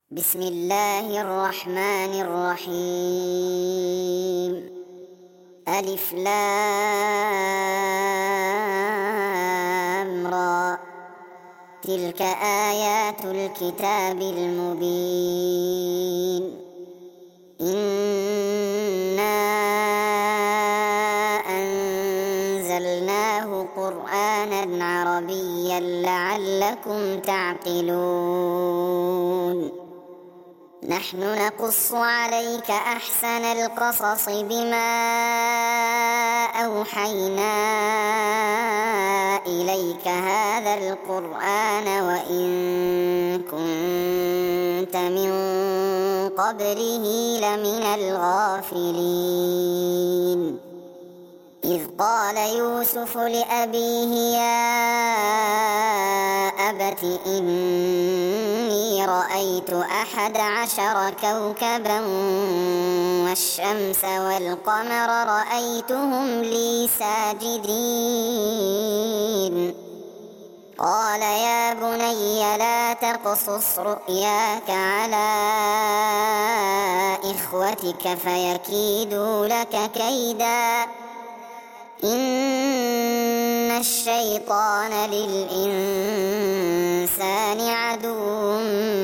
بسم الله الرحمن الرحيم. ألف لام را، تلك آيات الكتاب المبين. إنا أنزلناه قرآنا عربيا لعلكم تعقلون. نحن نقص عليك أحسن القصص بما أوحينا إليك هذا القرآن وإن كنت من قبله لمن الغافلين. إذ قال يوسف لأبيه يا أبت إني رأيت 11 كوكبا والشمس والقمر رأيتهم لي ساجدين. قال يا بني لا تقصص رؤياك على إخوتك فيكيدوا لك كيدا إن الشيطان للإنسان عدو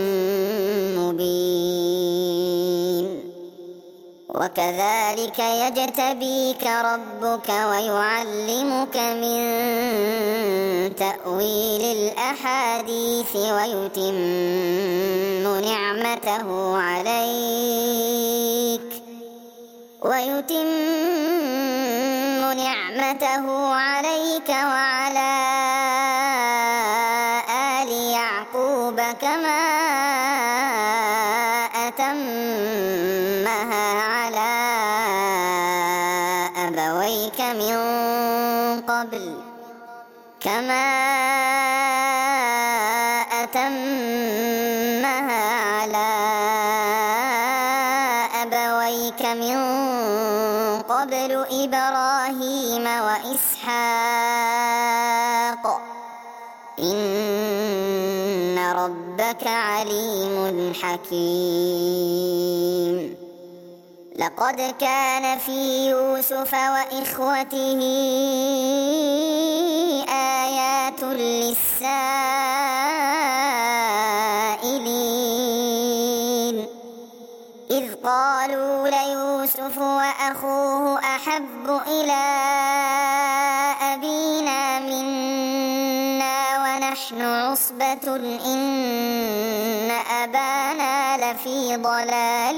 مبين. وكذلك يجتبيك ربك ويعلمك من تأويل الأحاديث ويتم نعمته عليك وعلى آل يعقوب كما أتمها على أبويك من قبل إبراهيم وإسحاق إن ربك عليم حكيم. لقد كان في يوسف وإخوته آيات للسائلين. إذ قالوا ليوسف وأخوه أحب إلى أبينا منا ونحن عصبة إن أبانا لفي ضلال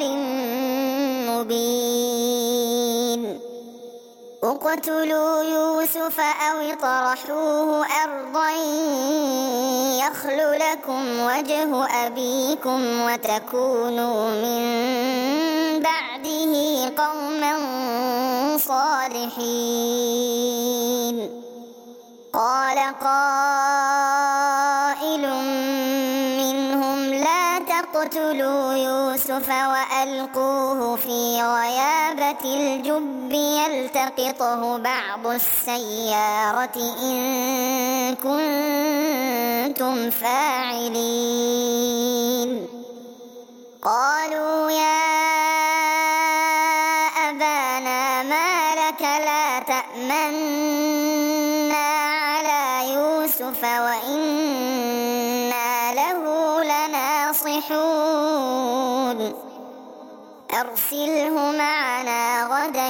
مبين. اقتلوا يوسف أو اطرحوه أرضا يخل لكم وجه أبيكم وتكونوا من بعده قوما صالحين. قال قائل منهم لا تقتلوا يوسف وألقوه في غيابة الجب يلتقطه بعض السيارة إن كنتم فاعلين. قالوا يا أبانا ما لك لا تأمنا على يوسف وإنا له لناصحون. أرسله معنا غدا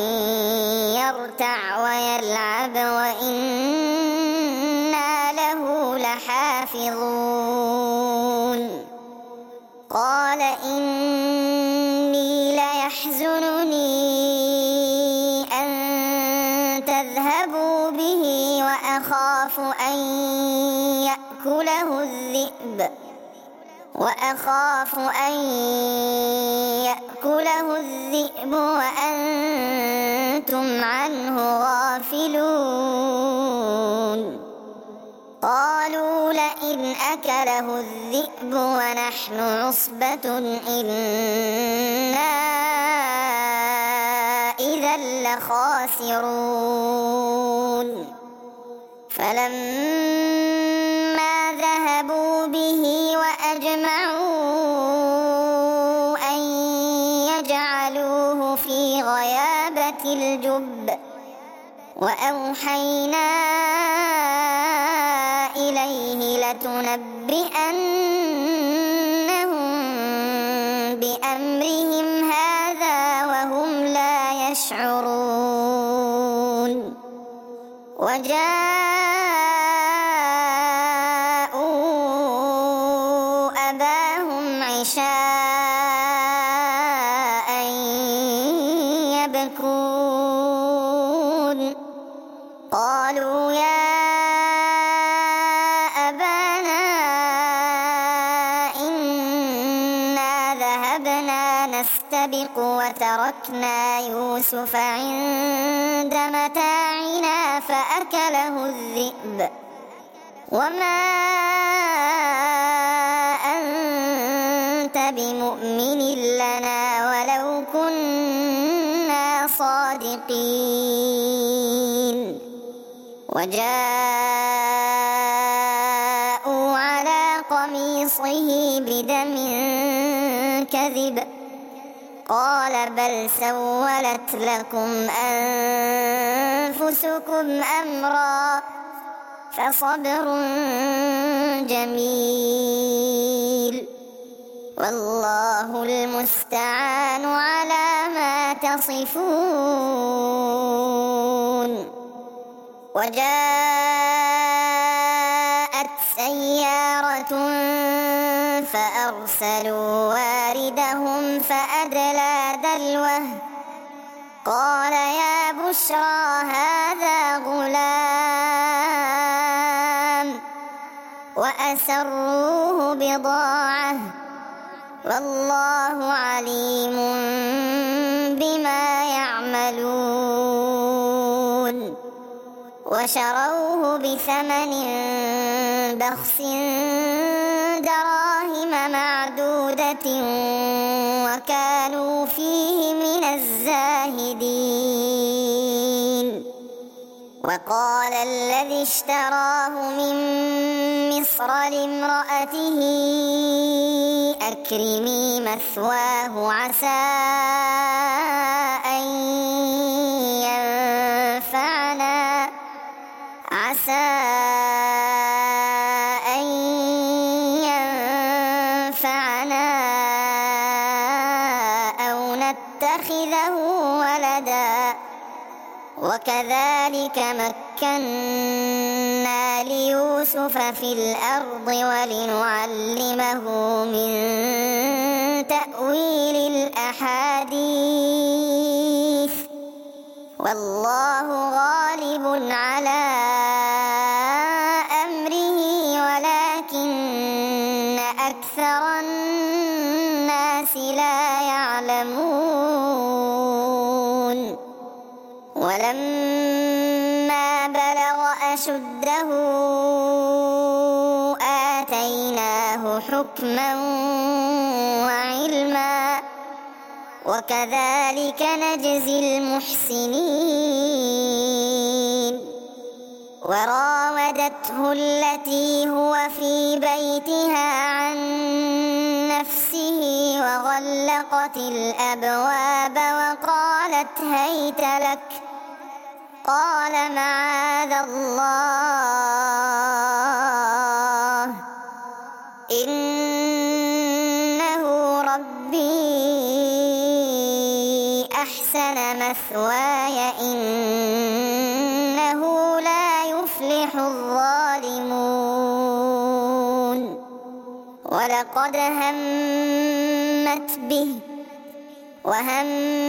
يرتع ويلعب وإنا له لحافظون. قال إني ليحزنني أن تذهبوا به وأخاف أن يأكله الذئب وأنتم عنه غافلون. قالوا لئن أكله الذئب ونحن عصبة إنا إذا لخاسرون. فلما ذهبوا به وأجمعوا ذات الجب وأوحينا إليه لتنبئنهم بأمرهم هذا وهم لا يشعرون وجاءوا أباهم عشاء يبكون قالوا يا أبانا إنا ذهبنا نستبق وتركنا يوسف عند متاعنا فأكله الذئب وما أنت بمؤمن لنا ولو كنا صادقين وجاءوا على قميصه بدم كذب قال بل سولت لكم أنفسكم أمرا فصبر جميل والله المستعان على ما تصفون وجاءت سيارة فأرسلوا واردهم فأدلى دلوه قال يا بشرى هذا غلام وأسروه بضاعة والله عليم بما يعملون وشروه بثمن بخس دراهم معدودة وكانوا فيه من الزاهدين وقال الذي اشتراه من مصر لامرأته أكرمي مثواه عسى أن ينفعنا أو نتخذه ولدا وكذلك مكنا ليوسف في الأرض ولنعلمه من تأويل الأحاديث والله غالب على أمره ولكن أكثر الناس لا يعلمون ولما بلغ أشده آتيناه حكما وعلما وكذلك نجزي المحسنين وراودته التي هو في بيتها عن نفسه وغلقت الأبواب وقالت هيت لك قال معاذ الله إنه ربي أحسن مثواي إنه لا يفلح الظالمون ولقد همت به وهم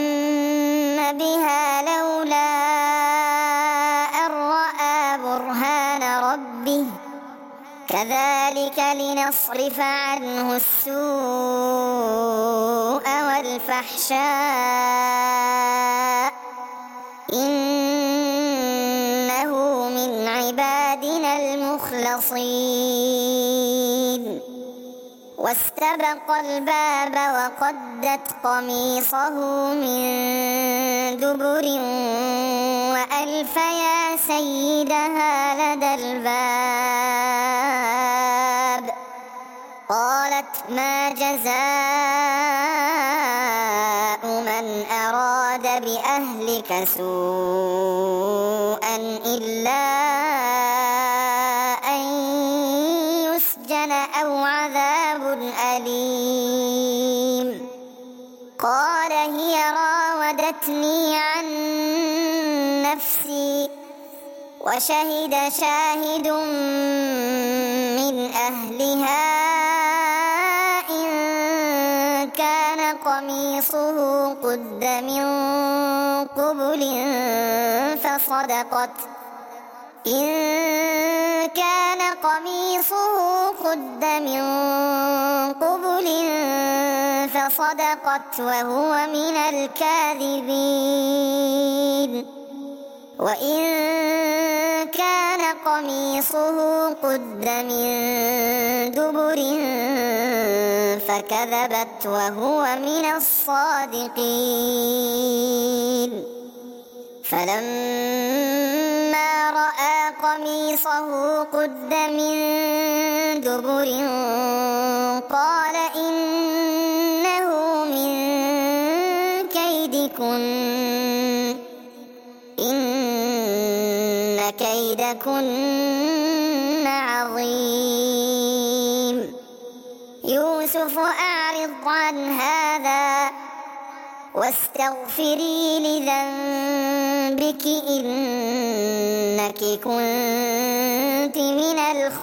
بها لولا أن رأى برهان ربه كذلك لنصرف عنه السوء والفحشاء إنه من عبادنا المخلصين واستبق الباب وقدت قميصه من دبر وألف يا سيدها لدى الباب قالت ما جزاء من أراد بأهلك سوءا إلا أن يسجن أو عذاب أليم. قال هي راودتني عن نفسي وشهد شاهد من أهلها إن كان قميصه قد من قبل فصدقت وهو من الكاذبين. وإن كان قميصه قد من دبر فكذبت وهو من الصادقين. فلما رأى قميصه قد من دبر قال إنه من كيدكن إن كيدكن عظيم. يوسف أعرض عن هذا واستغفري لذنبك إنك كنت من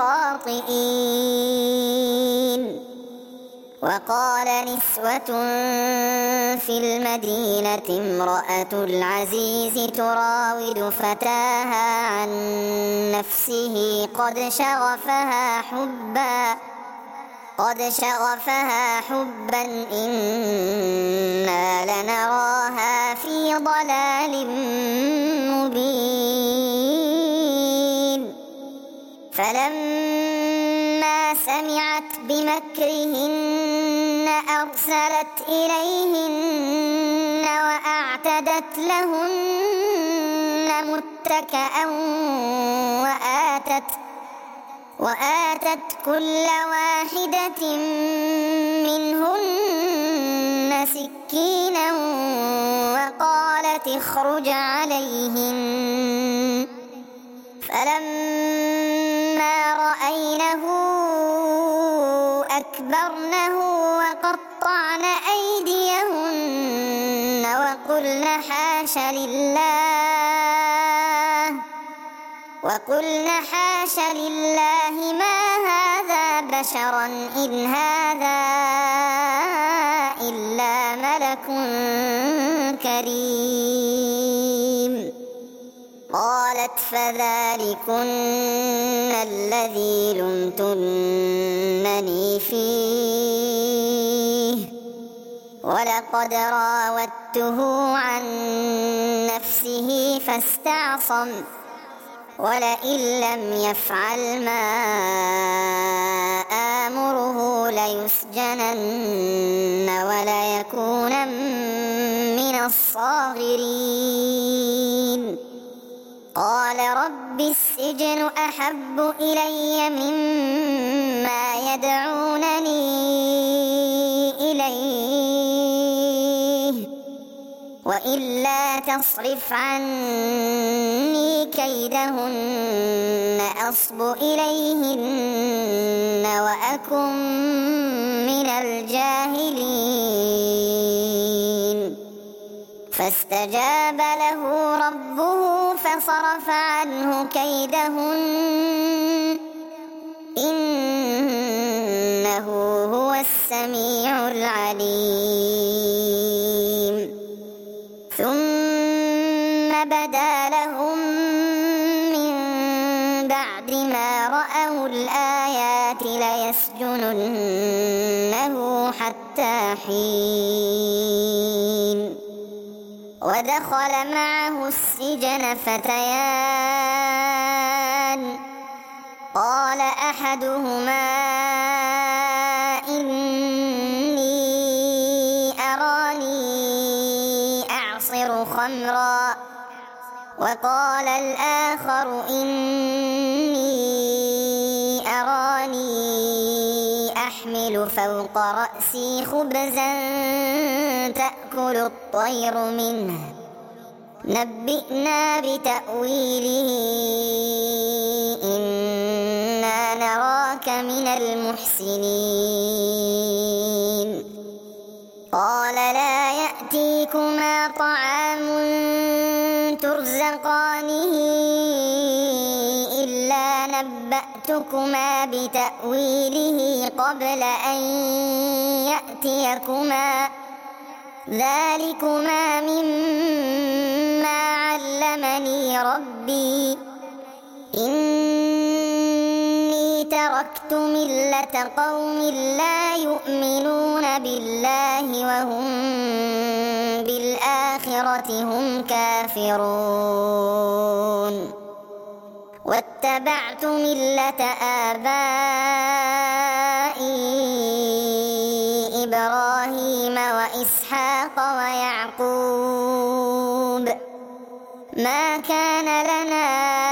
الخاطئين. وقال نسوة في المدينة امرأة العزيز تراود فتاها عن نفسه قد شغفها حبا إنا لنراها في ضلال مبين. فلما سمعت بمكرهن أرسلت إليهن وأعتدت لهن متكئا وآتت كل واحدة منهن سكينا وقالت اخرج عليهن. فلما رأينه أكبرنه وقطعن أيديهن وقلن حاش لله ما هذا بشرا إن هذا إلا ملك كريم. قالت فذلكن الذي لمتنني فيه ولقد راودته عن نفسه فاستعصم ولئن لم يفعل ما آمره ليسجنن وليكونا من الصاغرين. قال رب السجن أحب إلي مما يدعونني إليه وإلا تصرف عني كيدهن أصب إليهن وأكن من الجاهلين. فاستجاب له ربه فصرف عنه كيدهن إنه هو السميع العليم. ثم بدا لهم من بعد ما رأوا الآيات ليسجننه حتى حين. ودخل معه السجن فتيان قال أحدهما إني أراني أعصر خمرا وقال الآخر إني أراني أحمل يحمل فوق رأسي خبزا تأكل الطير منه نبئنا بتأويله إنا نراك من المحسنين قال لا يأتيكما طعام ترزقانه إلا نبأتكما بتأويله قبل أن يأتيكما ذلكما مما علمني ربي إني تركت ملة قوم لا يؤمنون بالله وهم بالآخرة هم كافرون واتبعت ملة آبائي إبراهيم وإسحاق ويعقوب ما كان لنا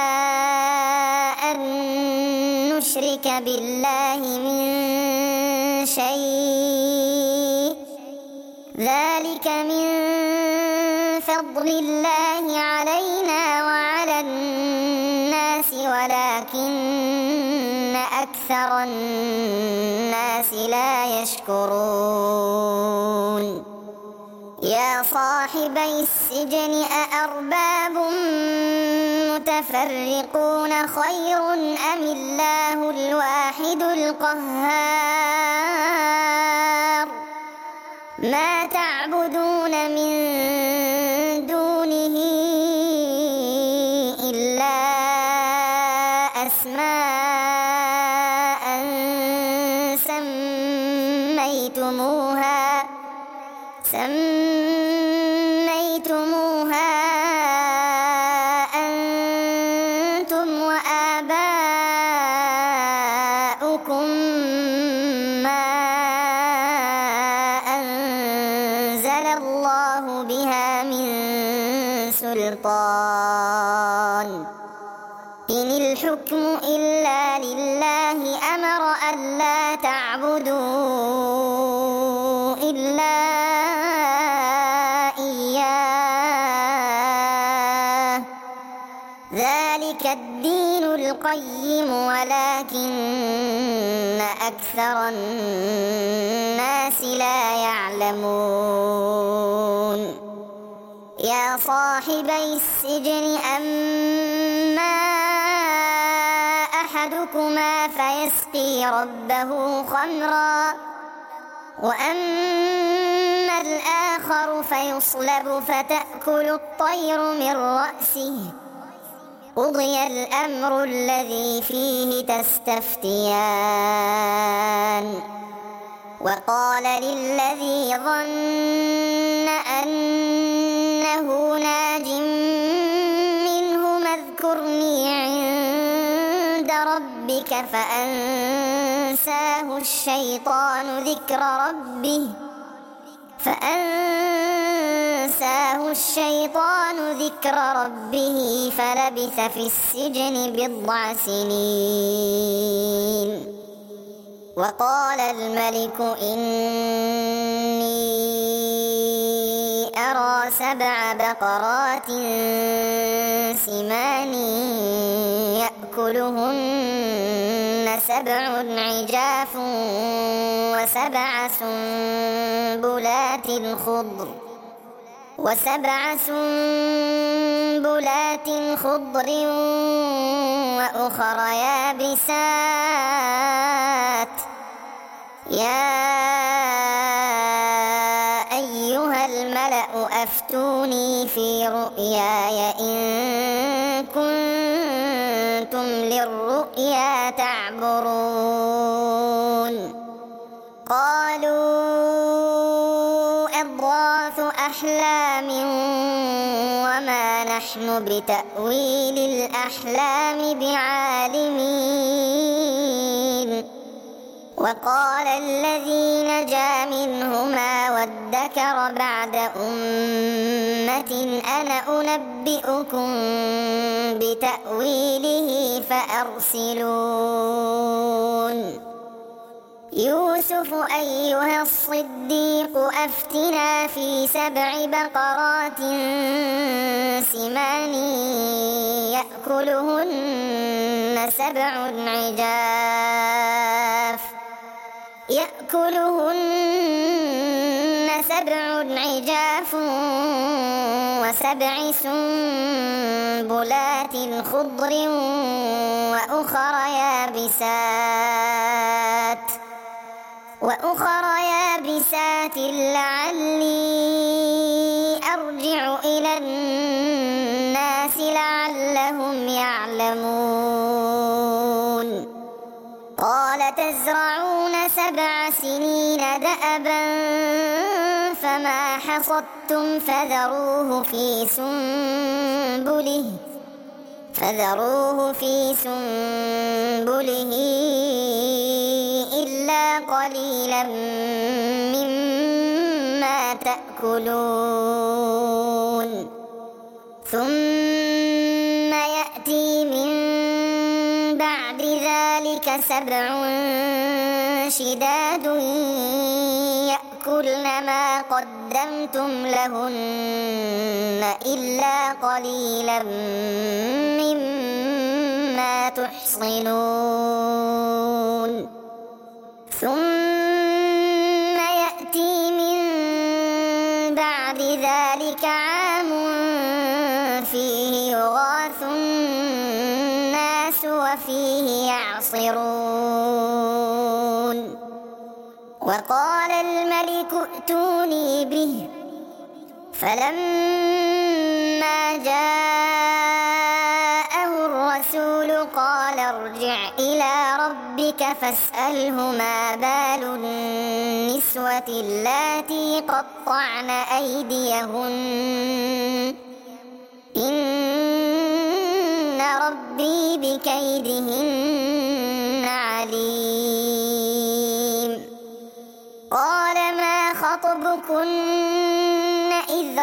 أن نشرك بالله من شيء ذلك من فضل الله علينا وعلى الناس ولكن أكثر الناس لا يشكرون يا صاحبي السجن أأرباب متفرقون خير أم الله الواحد القهار ما تعبدون من دونه إلا أسماء سميتموها أنتم وآباؤكم ما أنزل الله بها من سلطان إن الحكم إلا لله أمر ألا تعبدوا إلا إياه ذلك الدين القيم ولكن أكثر الناس لا يعلمون يا صاحبي السجن أما أحدكما فيسقي ربه خمرا وأما الآخر فيصلب فتأكل الطير من رأسه قضي الأمر الذي فيه تستفتيان وقال للذي ظن أنه ناج منه اذكرني عند ربك فأنساه الشيطان ذكر ربه فلبث في السجن 10 سنين وقال الملك إني أرى 7 بقرات سمان يأكلهن 7 عجاف و7 سنبلات خضر وأخر يابسات يا أيها الملأ أفتوني في رؤياي إن كنتم للرؤيا تعبرون قالوا أضغاث أحلام وما نحن بتأويل الأحلام بعالمين وقال الذي نجا منهما وادكر بعد أمة أنا أنبئكم بتأويله فأرسلون يوسف أيها الصديق أفتنا في 7 بقرات سمان يأكلهن 7 عجاف و7 سنبلات خضر وأخر يابسات لعلي أرجع إلى الناس لعلهم يعلمون قال تزرعون 7 سنين دأبا فما حصدتم فذروه في سنبله إلا قليلا مما تأكلون ثم يأتي من بعد ذلك 7 شداد يأكلن ما قدمتم لهن إلا قليلا مما تحصنون ثم يأتي من بعد ذلك عام فيه يغاث الناس وفيه يعصرون وقال الملك ائتوني به فلما جاءه الرسول قال ارجع إلى ربك فاسأله ما بال النسوة اللاتي قطعن أيديهن إن ربي بكيدهن عليم قال ما خطبكن إذ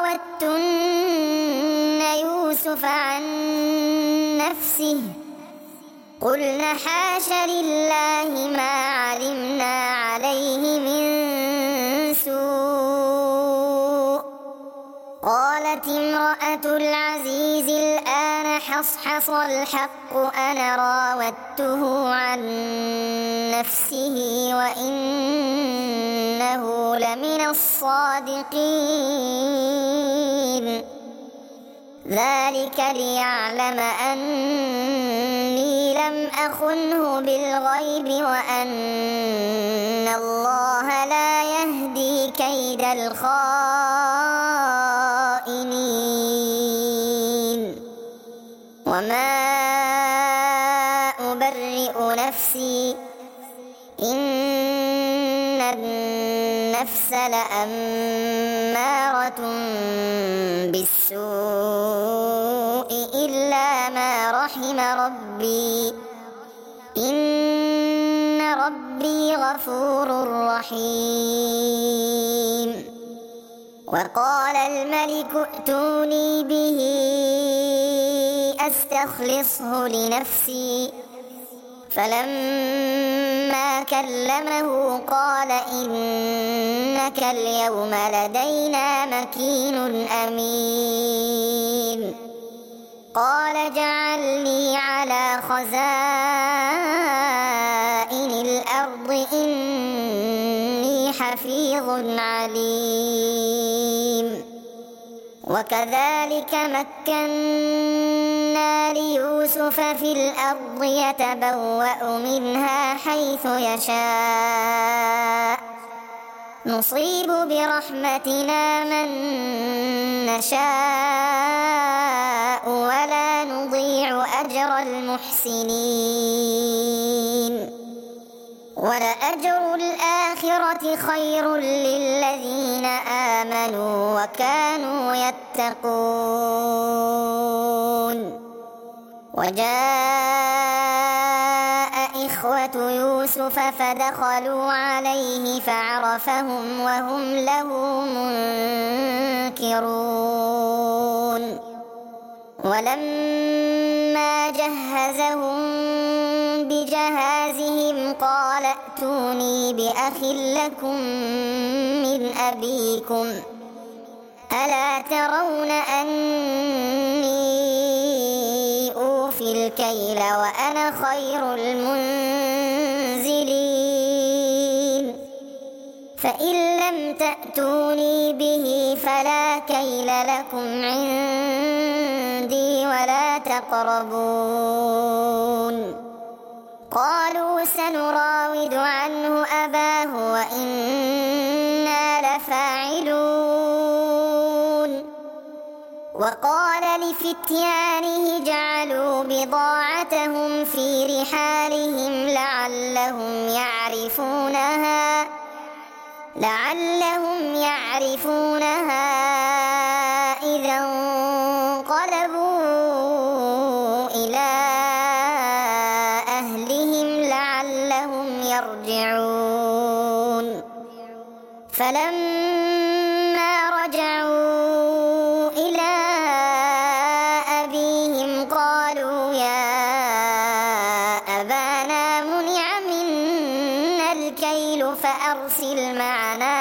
راوتن يوسف عن نفسه قلن حاش لله ما علمنا عليه من سوء قالت امرأة العزيز الآن حصحص الحق أنا راودته عن نفسه وإنه لمن الصادقين ذلك ليعلم أني لم أخنه بالغيب وأن الله لا يهدي كيد الخائنين وما أبرئ نفسي إن النفس لأمارة بالسوء إلا ما رحم ربي إن ربي غفور رحيم وقال الملك ائتوني به أستخلصه لنفسي فلما كلمه قال إنك اليوم لدينا مكين أمين قال جعلني على خزائن الأرض إني حفيظ عليم وكذلك مكنا ليوسف في الأرض يتبوأ منها حيث يشاء نصيب برحمتنا من نشاء ولا نضيع أجر المحسنين ولأجر الآخرة خير للذين آمنوا وكانوا يتقون وجاء إخوة يوسف فدخلوا عليه فعرفهم وهم له منكرون ولما جهزهم بجهازهم قال ائتوني بأخ لكم من أبيكم ألا ترون أني أوفي الكيل وأنا خير المنزلين فإن لم تأتوني به فلا كيل لكم عندي ولا تقربون قالوا سنراود عنه أباه وإنا لفاعلون وقال لفتيانه جعلوا بضاعتهم في رحالهم لعلهم يعرفونها إذا انقلبوا إلى أهلهم لعلهم يرجعون فلما رجعوا إلى أبيهم قالوا يا أبانا منع منا الكيل فأرسل معنا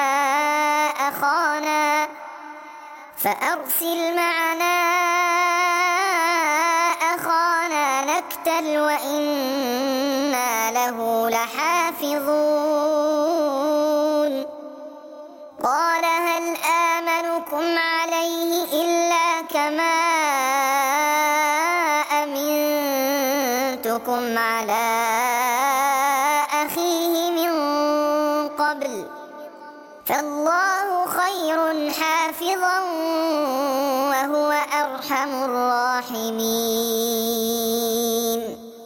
أخانا نكتل وإنا له لحافظون قال هل آمنكم عليه إلا كما أمنتكم على أخيه من قبل فالله خير حافظا وهو أرحم الراحمين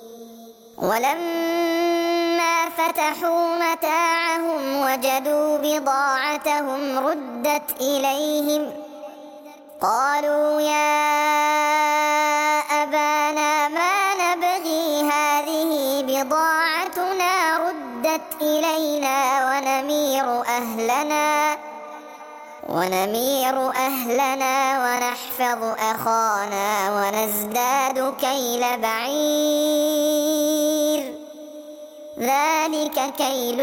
ولما فتحوا متاعهم وجدوا بضاعتهم ردت إليهم قالوا يا أبانا ما نبغي هذه بضاعتنا ردت إلينا ونمير أهلنا ونحفظ أخانا ونزداد كيل بعير ذلك كيل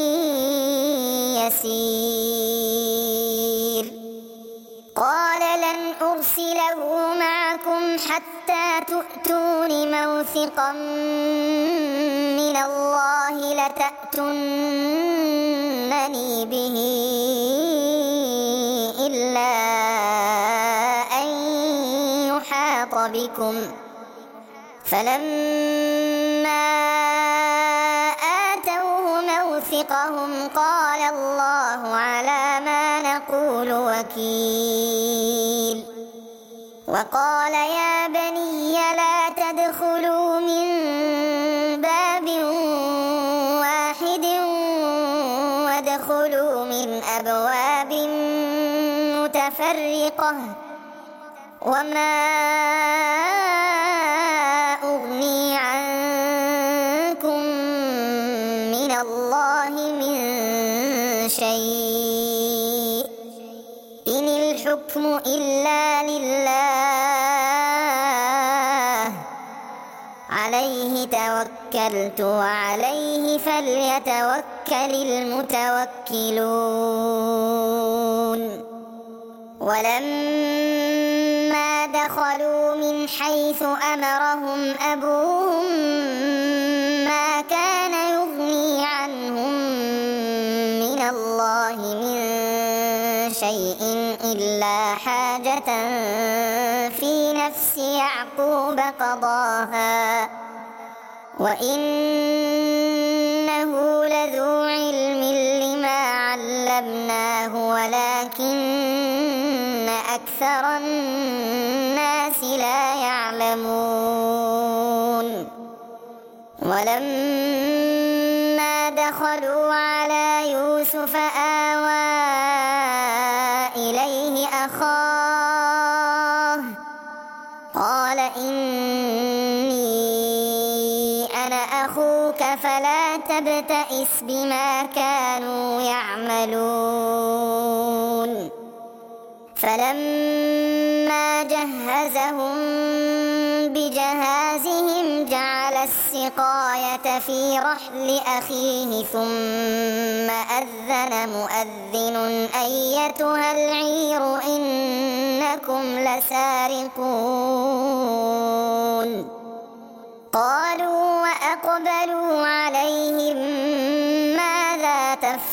يسير قال لن أرسله معكم حتى تؤتون موثقا من الله لتأتونني به إلا أن يحاط بكم فلما آتوه موثقهم قال الله على ما نقول وكيل وقال يا بني لا تدخلوا من باب واحد وادخلوا من أبواب متفرقة وما أغني عنكم من الله من شيء إن الحكم إلا لله عليه توكلت وعليه فليتوكل المتوكلون ولما دخلوا من حيث أمرهم أبوهم ما كان يغني عنهم من الله من شيء إلا حاجة في نفس يعقوب قضاها وإنه لذو علم لما علمناه ولكن أكثر الناس لا يعلمون ولما دخلوا على يوسف آوى إليه أخاه قال إني أنا أخوك فلا تبتئس بما كانوا يعملون فلما جهزهم بجهازهم جعل السقاية السقاية في رحل أخيه ثم أذن مؤذن أيتها العير إنكم لسارقون قالوا وأقبلوا عليهم ماذا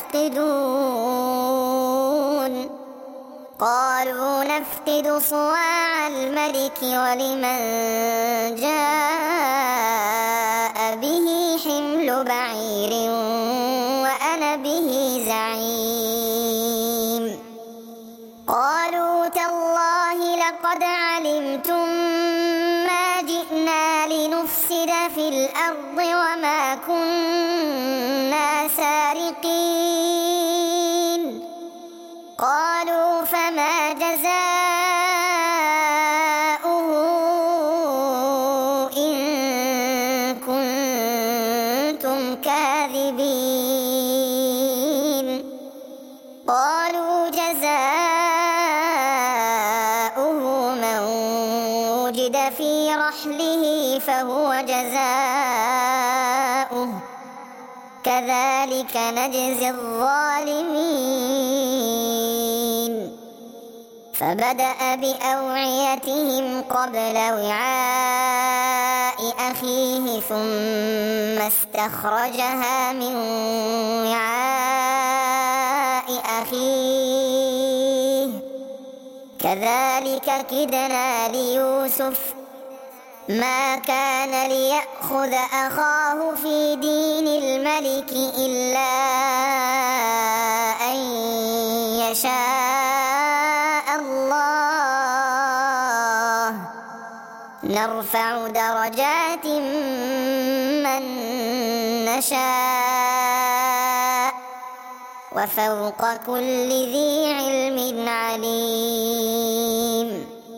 تفقدون قالوا نفقد صواع الملك ولمن جاء به حمل بعير وأنا به زعيم قالوا تالله لقد علمتم ما جئنا لنفسد في الأرض وما كنا سارقين قالوا فما جزاؤه إن كنتم كاذبين قالوا جزاؤه من وجد في رحله فهو جزاؤه كذلك نجزي الظالمين فبدأ بأوعيتهم قبل وعاء أخيه ثم استخرجها من وعاء أخيه كذلك كدنا ليوسف ما كان ليأخذ أخاه في دين الملك إلا أن يشاء الله نرفع درجات من نشاء وفوق كل ذي علم عليم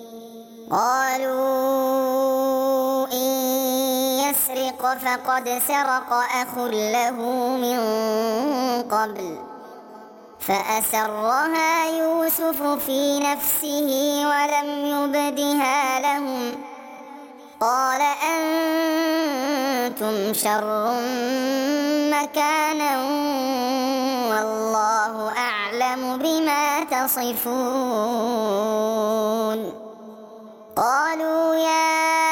قالوا إن يسرق فقد سرق أخ له من قبل فأسرها يوسف في نفسه ولم يبدها لهم قال أنتم شر مكانا والله أعلم بما تصفون قالوا يا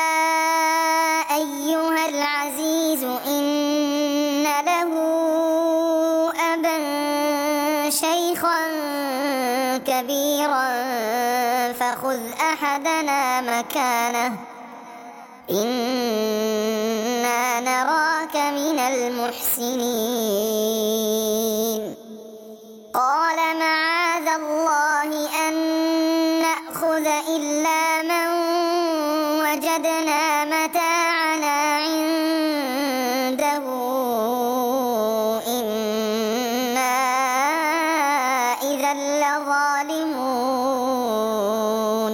أيها العزيز إن له أبا شيخا كبيرا فخذ أحدنا مكانه إنا نراك من المحسنين قال معاذ الله أن نأخذ إلا من وجدنا متاعنا عنده إنا إذا لظالمون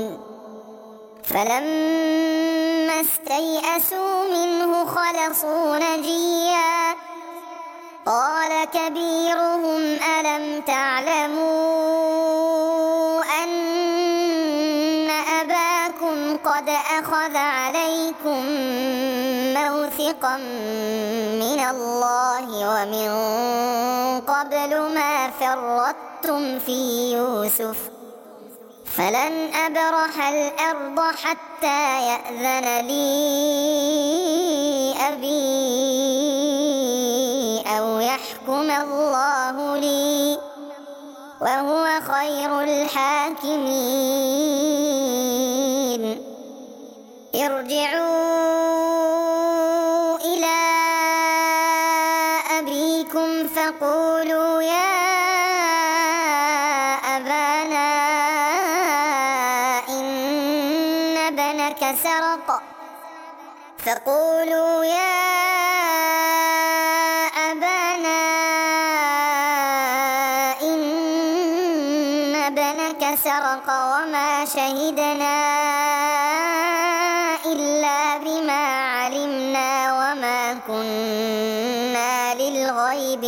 فلما استيئسوا منه خلصوا نجيا قال كبيرهم ألم تعلموا أن أباكم قد أخذ عليكم موثقا من الله ومن قبل ما فرطتم في يوسف فلن أبرح الأرض حتى يأذن لي أبي أو يحكم الله لي وهو خير الحاكمين ارجعوا إلى أبيكم فقولوا يا أبانا إن ابنك سرق فقولوا يا أبانا إن ابنك سرق وما شهدنا إلا بما علمنا وما كنا للغيب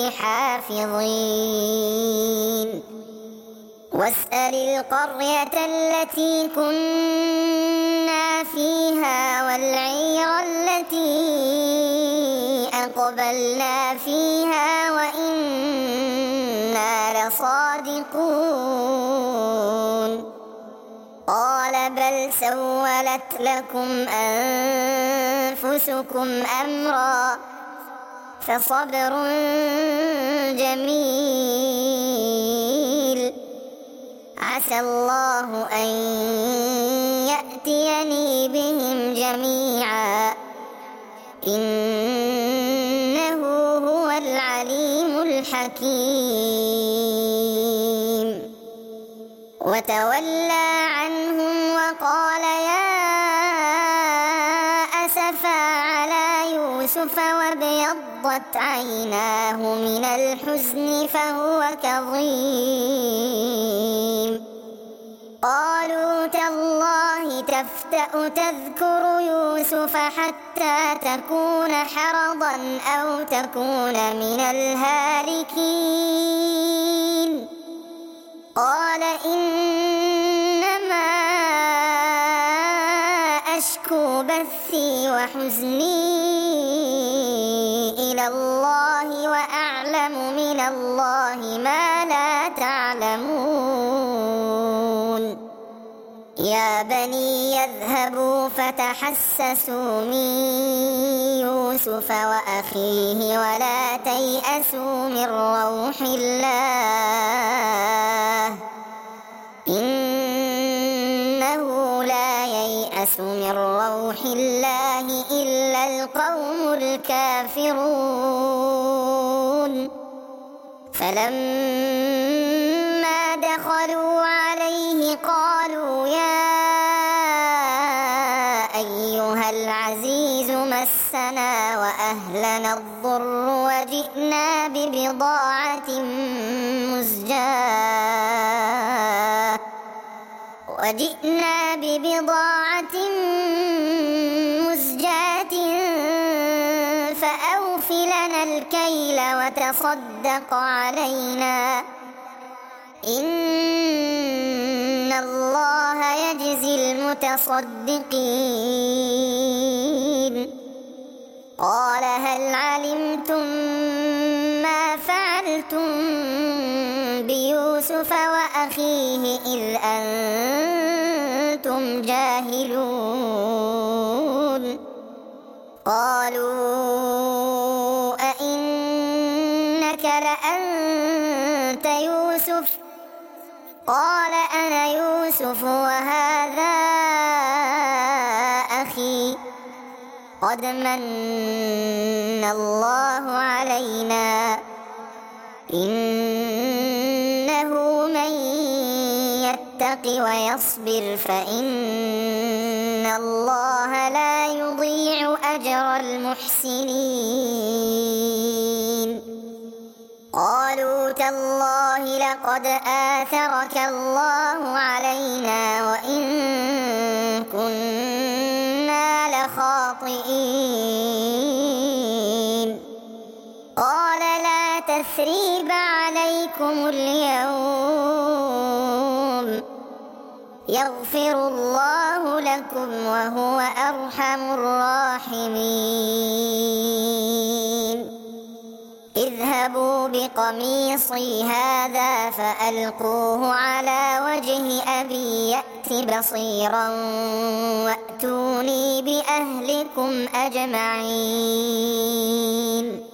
حافظين واسأل القرية التي كنا فيها والعير التي أقبلنا فيها وإنا لصادقون قال بل سولت لكم أنفسكم أمرا فصبر جميل عسى الله أن يأتيني بهم جميعا إنه هو العليم الحكيم وتولى عنهم وقال يا أسفا على يوسف وابيضت عيناه من الحزن فهو كظيم قالوا تالله تفتأ تذكر يوسف حتى تكون حرضا أو تكون من الهالكين قال إنما أشكو بثي وحزني إلى الله وأعلم من الله ما لا تعلمون يا بني يذهبوا فتحسسوا من يوسف وأخيه ولا تيأسوا من روح الله إنه لا ييأس من روح الله إلا القوم الكافرون فلما دخلوا عليه قالوا يا أيها العزيز مسنا وأهلنا الضر وجئنا ببضاعة مزجاة فأوف لنا الكيل وتصدق علينا إن الله يجزي المتصدقين قال هل علمتم ما فعلتم بيوسف وأخيه إذ أنتم جاهلون قالوا أئنك لأنت يوسف قال أنا يوسف وهذا أخي قد من الله علينا إنه من يتق ويصبر فإن الله لا يضيع أجر المحسنين قالوا تالله لقد آثرك الله علينا وإن كنا لخاطئين قال لا تثريب عليكم اليوم يغفر الله لكم وهو أرحم الراحمين اذهبوا بقميصي هذا فألقوه على وجه أبي يأت بصيرا وأتوني بأهلكم أجمعين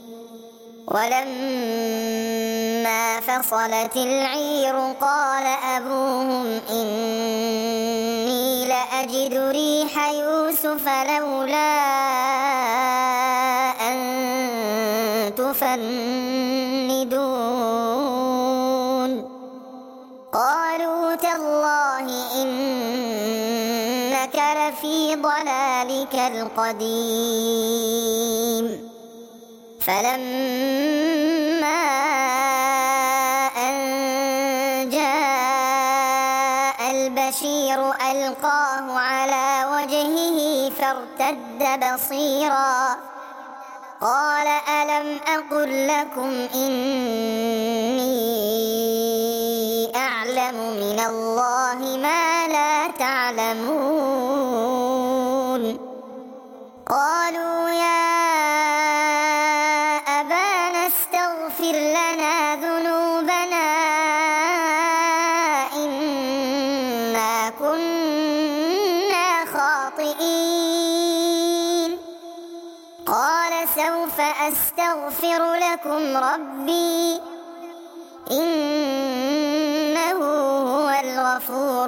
ولما فصلت العير قال أبوهم إني لأجد ريح يوسف لولا أن تفندون قالوا تالله إنك لفي ضلالك القديم فلما أن جاء البشير ألقاه على وجهه فارتد بصيرا قال ألم أقل لكم إني أعلم من الله ما لا تعلمون قالوا يا كنا خاطئين. قال سوف أستغفر لكم ربي إنه هو الغفور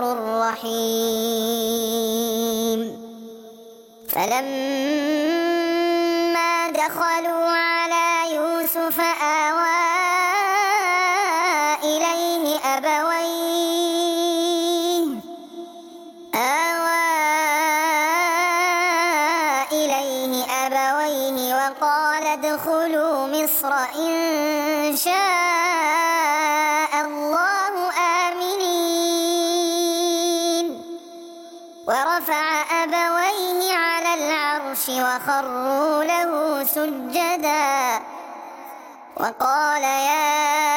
الرحيم. فلما دخلوا على يوسف آوى إليه أبويه وقال ادخلوا مصر إن شاء الله آمنين. ورفع أبويه على العرش وخروا له سجدا وقال يا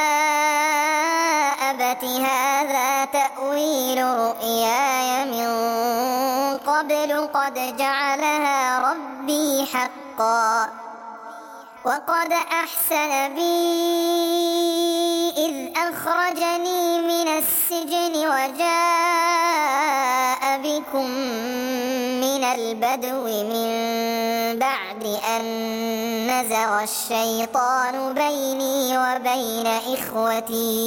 أبت هذا تأويل رؤياي من قبل قد جعلها ربي حقا وقد أحسن بي إذ أخرجني من السجن وجاء بكم من البدو من بعد أن نزغ الشيطان بيني وبين إخوتي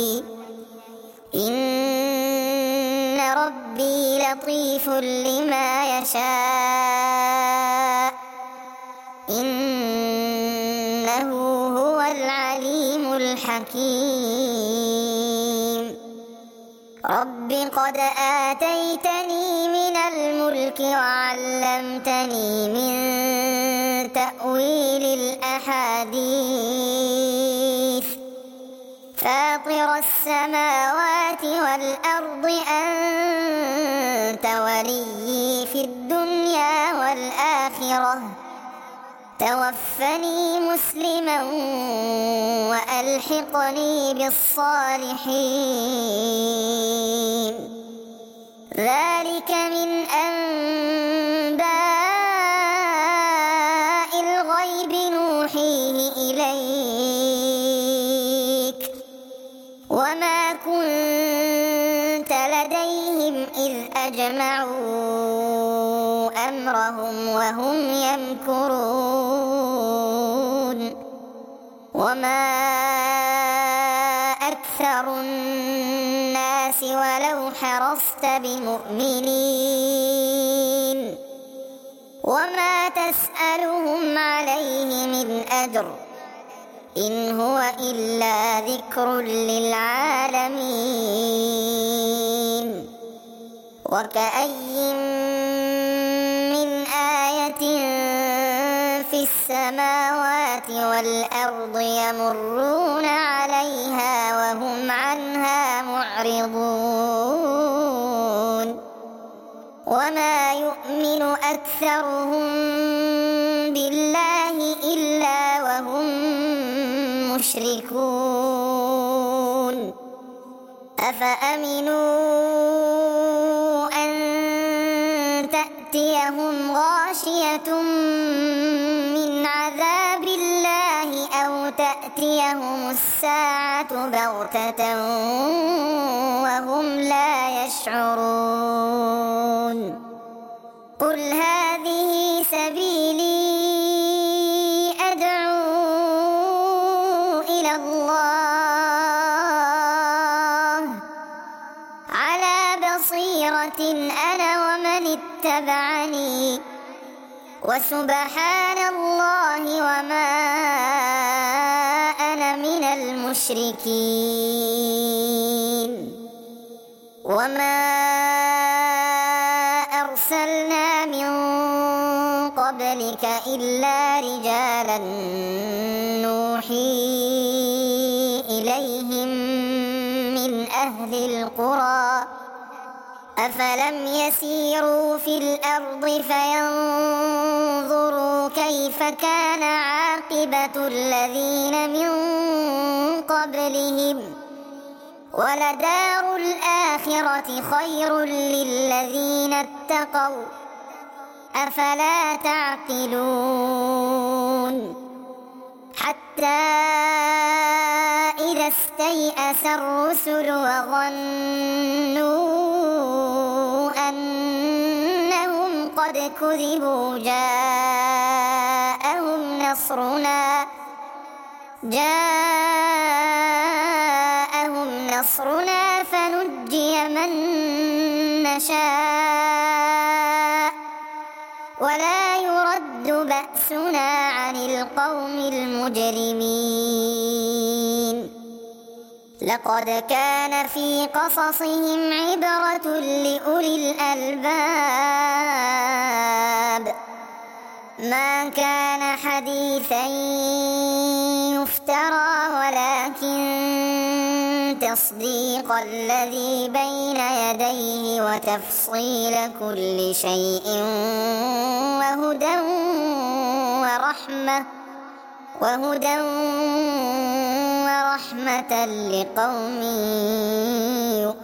إن ربي لطيف لما يشاء إنه هو العليم الحكيم. رب قد آتيتني من الملك وعلمتني من تأويل الأحاديث فاطر السماوات والأرض أنت ولي في الدنيا والآخرة توفني مسلما وألحقني بالصالحين. ذلك من أنباء الغيب نوحيه إليك وما كنت لديهم إذ أجمعوا أمرهم وهم يمكرون. وما أكثر الناس ولو حرصت بمؤمنين وما تسألهم عليه من أجر إن هو إلا ذكر للعالمين. وكأي من آية في السماوات والأرض يمرون عليها وهم عنها معرضون وما يؤمن أكثرهم بالله إلا وهم مشركون. أفأمنوا أن تأتيهم غاشية من عذاب الله أو تأتيهم الساعة بغتة وهم لا يشعرون. قل هذه سبيلي أدعو إلى الله على بصيرة أنا ومن اتبعني وسبحان الله وما أنا من المشركين. وما أرسلنا من قبلك إلا رجالا نوحي إليهم من أهل القرى أفلم يسيروا في الأرض فينظروا كيف كان عاقبة الذين من قبلهم ولدار الآخرة خير للذين اتقوا أفلا تعقلون. حتى إذا استيأس الرسل وظنوا قد كذبوا جاءهم نصرنا فنجي من نشاء ولا يرد بأسنا عن القوم المجرمين. لقد كان في قصصهم عبرة لأولي الألباب ما كان حديثا يفترى ولكن تصديق الذي بين يديه وتفصيل كل شيء وهدى ورحمة لقوم